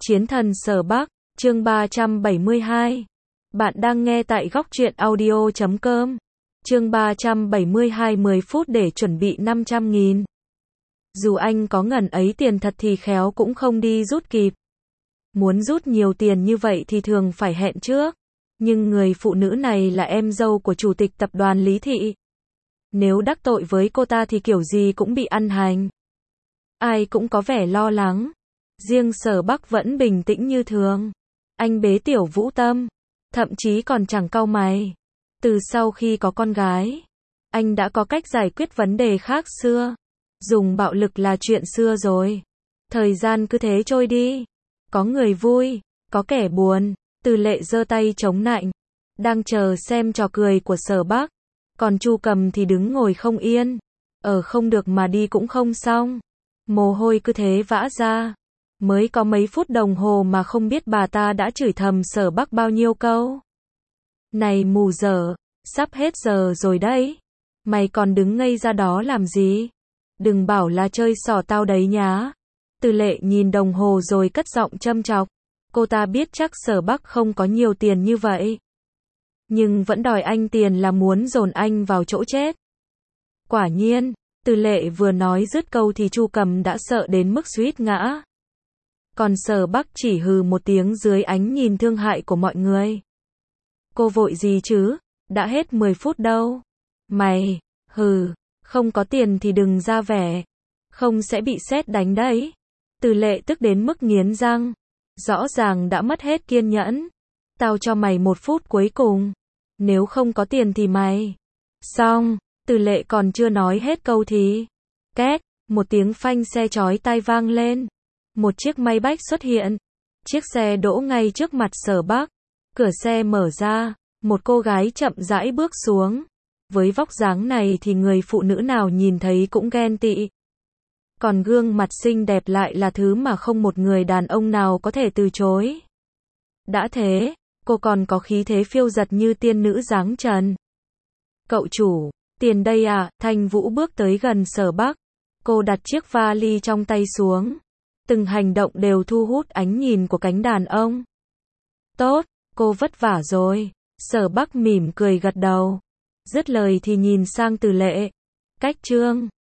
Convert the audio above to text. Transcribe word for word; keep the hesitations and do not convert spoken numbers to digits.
Chiến thần Sở Bắc, chương ba trăm bảy mươi hai. Bạn đang nghe tại góc truyện audio chấm com. Chương ba trăm bảy mươi hai, mười phút để chuẩn bị năm trăm nghìn. Dù anh có ngần ấy tiền thật thì khéo cũng không đi rút kịp. Muốn rút nhiều tiền như vậy thì thường phải hẹn trước. Nhưng người phụ nữ này là em dâu của chủ tịch tập đoàn Lý Thị. Nếu đắc tội với cô ta thì kiểu gì cũng bị ăn hành. Ai cũng có vẻ lo lắng. Riêng Sở Bắc vẫn bình tĩnh như thường. Anh bế Tiểu Vũ Tâm, thậm chí còn chẳng cau mày. Từ sau khi có con gái, anh đã có cách giải quyết vấn đề khác xưa. Dùng bạo lực là chuyện xưa rồi. Thời gian cứ thế trôi đi. Có người vui, có kẻ buồn. Từ Lệ giơ tay chống nạnh, đang chờ xem trò cười của Sở Bắc. Còn Chu Cầm thì đứng ngồi không yên. Ở không được mà đi cũng không xong. Mồ hôi cứ thế vã ra. Mới có mấy phút đồng hồ mà không biết bà ta đã chửi thầm Sở Bắc bao nhiêu câu. Này mù dở, sắp hết giờ rồi đấy. Mày còn đứng ngây ra đó làm gì? Đừng bảo là chơi xỏ tao đấy nhá. Từ Lệ nhìn đồng hồ rồi cất giọng châm chọc. Cô ta biết chắc Sở Bắc không có nhiều tiền như vậy. Nhưng vẫn đòi anh tiền là muốn dồn anh vào chỗ chết. Quả nhiên, Từ Lệ vừa nói dứt câu thì Chu Cầm đã sợ đến mức suýt ngã. Còn Sở Bắc chỉ hừ một tiếng dưới ánh nhìn thương hại của mọi người. Cô vội gì chứ, đã hết mười phút đâu. Mày, hừ, không có tiền thì đừng ra vẻ. Không sẽ bị sét đánh đấy. Từ Lệ tức đến mức nghiến răng. Rõ ràng đã mất hết kiên nhẫn. Tao cho mày một phút cuối cùng. Nếu không có tiền thì mày. Xong, Từ Lệ còn chưa nói hết câu thì. Két, một tiếng phanh xe chói tai vang lên. Một chiếc Maybach xuất hiện. Chiếc xe đỗ ngay trước mặt Sở Bắc. Cửa xe mở ra. Một cô gái chậm rãi bước xuống. Với vóc dáng này thì người phụ nữ nào nhìn thấy cũng ghen tị. Còn gương mặt xinh đẹp lại là thứ mà không một người đàn ông nào có thể từ chối. Đã thế, cô còn có khí thế phiêu dật như tiên nữ dáng trần. Cậu chủ, tiền đây à? Thanh Vũ bước tới gần Sở Bắc. Cô đặt chiếc vali trong tay xuống. Từng hành động đều thu hút ánh nhìn của cánh đàn ông. Tốt, cô vất vả rồi. Sở Bắc mỉm cười gật đầu. Dứt lời thì nhìn sang Từ Lệ. Cách trương.